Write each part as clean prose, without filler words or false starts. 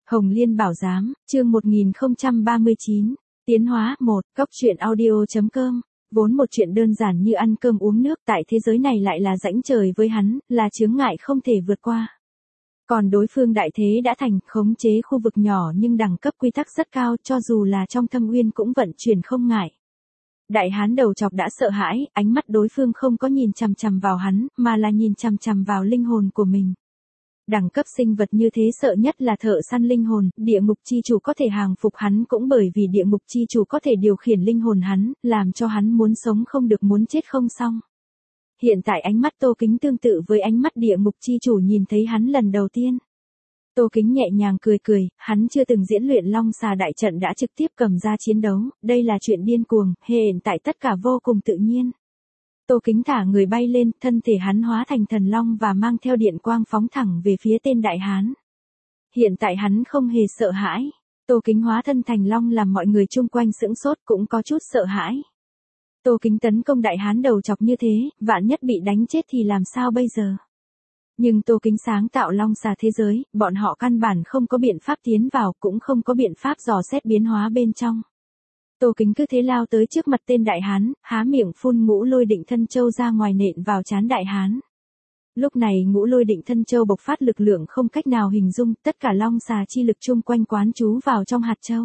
Hồng Liên Bảo Giám, chương 1039, Tiến hóa 1, Cốc truyện audio.com. Vốn một chuyện đơn giản như ăn cơm uống nước tại thế giới này lại là rãnh trời với hắn, là chướng ngại không thể vượt qua. Còn đối phương đại thế đã thành, khống chế khu vực nhỏ nhưng đẳng cấp quy tắc rất cao, cho dù là trong thâm uyên cũng vận chuyển không ngại. Đại hán đầu chọc đã sợ hãi, ánh mắt đối phương không có nhìn chằm chằm vào hắn, mà là nhìn chằm chằm vào linh hồn của mình. Đẳng cấp sinh vật như thế sợ nhất là thợ săn linh hồn, địa ngục chi chủ có thể hàng phục hắn cũng bởi vì địa ngục chi chủ có thể điều khiển linh hồn hắn, làm cho hắn muốn sống không được muốn chết không xong. Hiện tại ánh mắt Tô Kính tương tự với ánh mắt địa ngục chi chủ nhìn thấy hắn lần đầu tiên. Tô Kính nhẹ nhàng cười cười, hắn chưa từng diễn luyện long xà đại trận đã trực tiếp cầm ra chiến đấu, đây là chuyện điên cuồng, hiện tại tất cả vô cùng tự nhiên. Tô Kính thả người bay lên, thân thể hắn hóa thành thần long và mang theo điện quang phóng thẳng về phía tên đại hán. Hiện tại hắn không hề sợ hãi. Tô Kính hóa thân thành long làm mọi người chung quanh sững sốt cũng có chút sợ hãi. Tô Kính tấn công đại hán đầu chọc như thế, vạn nhất bị đánh chết thì làm sao bây giờ? Nhưng Tô Kính sáng tạo long xà thế giới, bọn họ căn bản không có biện pháp tiến vào, cũng không có biện pháp dò xét biến hóa bên trong. Tô Kính cứ thế lao tới trước mặt tên đại hán, há miệng phun ngũ lôi định thân châu ra ngoài nện vào trán đại hán. Lúc này ngũ lôi định thân châu bộc phát lực lượng không cách nào hình dung, tất cả long xà chi lực chung quanh quán trú vào trong hạt châu.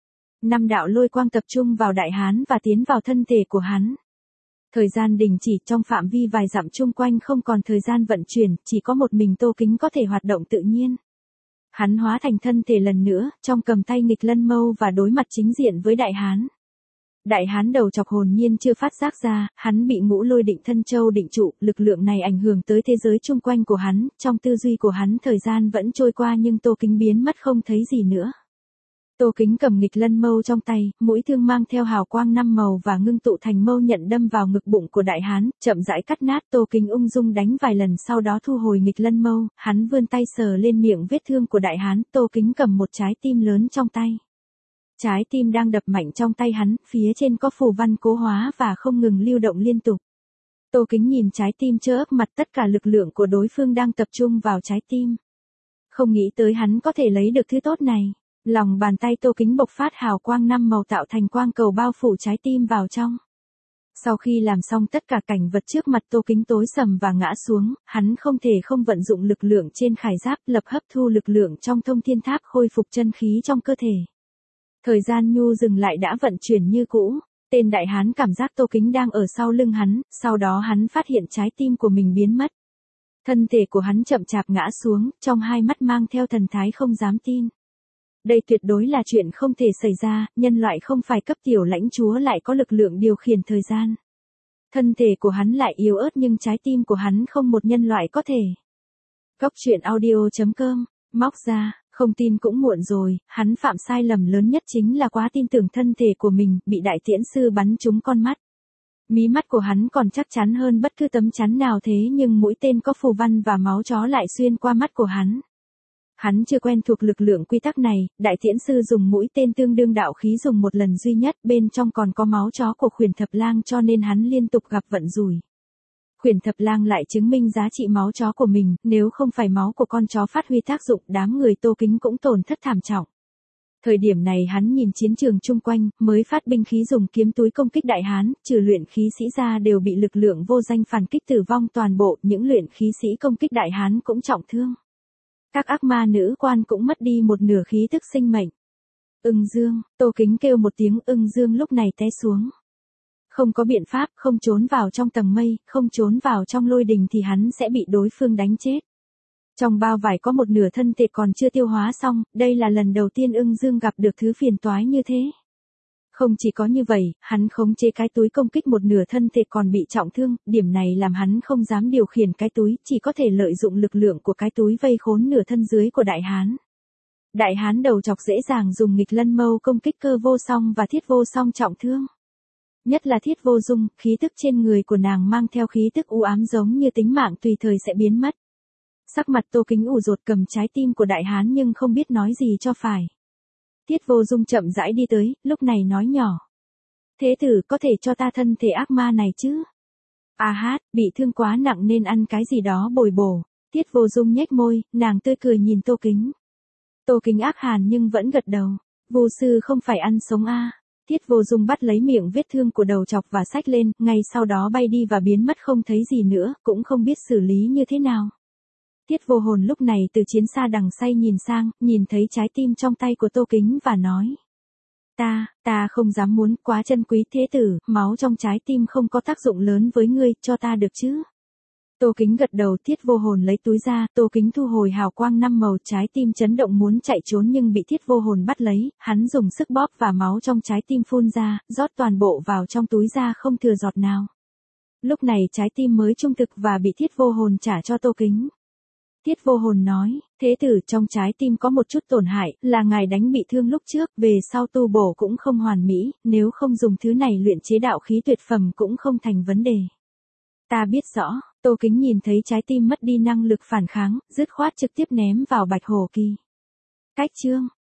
5 đạo lôi quang tập trung vào đại hán và tiến vào thân thể của hắn. Thời gian đình chỉ trong phạm vi vài dặm chung quanh không còn thời gian vận chuyển, chỉ có một mình Tô Kính có thể hoạt động tự nhiên. Hắn hóa thành thân thể lần nữa, trong cầm tay nghịch lân mâu và đối mặt chính diện với đại hán. Đại hán đầu chọc hồn nhiên chưa phát giác ra, hắn bị ngũ lôi định thân châu định trụ, lực lượng này ảnh hưởng tới thế giới chung quanh của hắn, trong tư duy của hắn thời gian vẫn trôi qua nhưng Tô Kính biến mất không thấy gì nữa. Tô Kính cầm nghịch lân mâu trong tay, mũi thương mang theo hào quang 5 màu và ngưng tụ thành mâu nhận đâm vào ngực bụng của đại hán, chậm rãi cắt nát. Tô Kính ung dung đánh vài lần sau đó thu hồi nghịch lân mâu, hắn vươn tay sờ lên miệng vết thương của đại hán. Tô Kính cầm một trái tim lớn trong tay. Trái tim đang đập mạnh trong tay hắn, phía trên có phù văn cố hóa và không ngừng lưu động liên tục. Tô Kính nhìn trái tim trơ ấp mặt, tất cả lực lượng của đối phương đang tập trung vào trái tim. Không nghĩ tới hắn có thể lấy được thứ tốt này. Lòng bàn tay Tô Kính bộc phát hào quang 5 màu tạo thành quang cầu bao phủ trái tim vào trong. Sau khi làm xong tất cả cảnh vật trước mặt Tô Kính tối sầm và ngã xuống, hắn không thể không vận dụng lực lượng trên khải giáp lập hấp thu lực lượng trong thông thiên tháp khôi phục chân khí trong cơ thể. Thời gian nhu dừng lại đã vận chuyển như cũ, tên đại hán cảm giác Tô Kính đang ở sau lưng hắn, sau đó hắn phát hiện trái tim của mình biến mất. Thân thể của hắn chậm chạp ngã xuống, trong hai mắt mang theo thần thái không dám tin. Đây tuyệt đối là chuyện không thể xảy ra, nhân loại không phải cấp tiểu lãnh chúa lại có lực lượng điều khiển thời gian. Thân thể của hắn lại yếu ớt nhưng trái tim của hắn không một nhân loại có thể. Cốc truyện audio.com, móc ra, không tin cũng muộn rồi, hắn phạm sai lầm lớn nhất chính là quá tin tưởng thân thể của mình, bị đại tiễn sư bắn trúng con mắt. Mí mắt của hắn còn chắc chắn hơn bất cứ tấm chắn nào thế nhưng mũi tên có phù văn và máu chó lại xuyên qua mắt của hắn. Hắn chưa quen thuộc lực lượng quy tắc này, đại tiễn sư dùng mũi tên tương đương đạo khí dùng một lần duy nhất, bên trong còn có máu chó của khuyển thập lang cho nên hắn liên tục gặp vận rủi. Khuyển thập lang lại chứng minh giá trị máu chó của mình, nếu không phải máu của con chó phát huy tác dụng đám người Tô Kính cũng tổn thất thảm trọng. Thời điểm này hắn nhìn chiến trường chung quanh, mới phát binh khí dùng kiếm túi công kích đại hán, trừ luyện khí sĩ ra đều bị lực lượng vô danh phản kích tử vong toàn bộ, những luyện khí sĩ công kích đại hán cũng trọng thương. Các ác ma nữ quan cũng mất đi một nửa khí thức sinh mệnh. Ưng Dương, Tô Kính kêu một tiếng Ưng Dương lúc này té xuống. Không có biện pháp, không trốn vào trong tầng mây, không trốn vào trong lôi đình thì hắn sẽ bị đối phương đánh chết. Trong bao vải có một nửa thân thể còn chưa tiêu hóa xong, đây là lần đầu tiên Ưng Dương gặp được thứ phiền toái như thế. Không chỉ có như vậy, hắn khống chế cái túi công kích một nửa thân thể còn bị trọng thương, điểm này làm hắn không dám điều khiển cái túi, chỉ có thể lợi dụng lực lượng của cái túi vây khốn nửa thân dưới của đại hán. Đại hán đầu chọc dễ dàng dùng nghịch lân mâu công kích cơ vô song và thiết vô song trọng thương. Nhất là thiết vô dung, khí tức trên người của nàng mang theo khí tức u ám giống như tính mạng tùy thời sẽ biến mất. Sắc mặt Tô Kính ủ rột cầm trái tim của đại hán nhưng không biết nói gì cho phải. Thiết vô dung chậm rãi đi tới, lúc này nói nhỏ. Thế tử có thể cho ta thân thể ác ma này chứ? À hát, bị thương quá nặng nên ăn cái gì đó bồi bổ. Thiết vô dung nhếch môi, nàng tươi cười nhìn Tô Kính. Tô Kính ác hàn nhưng vẫn gật đầu. Vô sư không phải ăn sống a. Tiết Vô Dung bắt lấy miệng vết thương của đầu chọc và xách lên, ngay sau đó bay đi và biến mất không thấy gì nữa, cũng không biết xử lý như thế nào. Tiết Vô Hồn lúc này từ chiến xa đằng say nhìn sang, nhìn thấy trái tim trong tay của Tô Kính và nói. Ta không dám muốn, quá chân quý thế tử, máu trong trái tim không có tác dụng lớn với ngươi, cho ta được chứ. Tô Kính gật đầu. Tiết Vô Hồn lấy túi ra, Tô Kính thu hồi hào quang 5 màu, trái tim chấn động muốn chạy trốn nhưng bị Tiết Vô Hồn bắt lấy, hắn dùng sức bóp và máu trong trái tim phun ra, rót toàn bộ vào trong túi ra không thừa giọt nào. Lúc này trái tim mới trung thực và bị Tiết Vô Hồn trả cho Tô Kính. Tiết Vô Hồn nói, thế tử trong trái tim có một chút tổn hại, là ngài đánh bị thương lúc trước, về sau tu bổ cũng không hoàn mỹ, nếu không dùng thứ này luyện chế đạo khí tuyệt phẩm cũng không thành vấn đề. Ta biết rõ. Tô Kính nhìn thấy trái tim mất đi năng lực phản kháng, dứt khoát trực tiếp ném vào Bạch Hổ Kỳ. Cách chương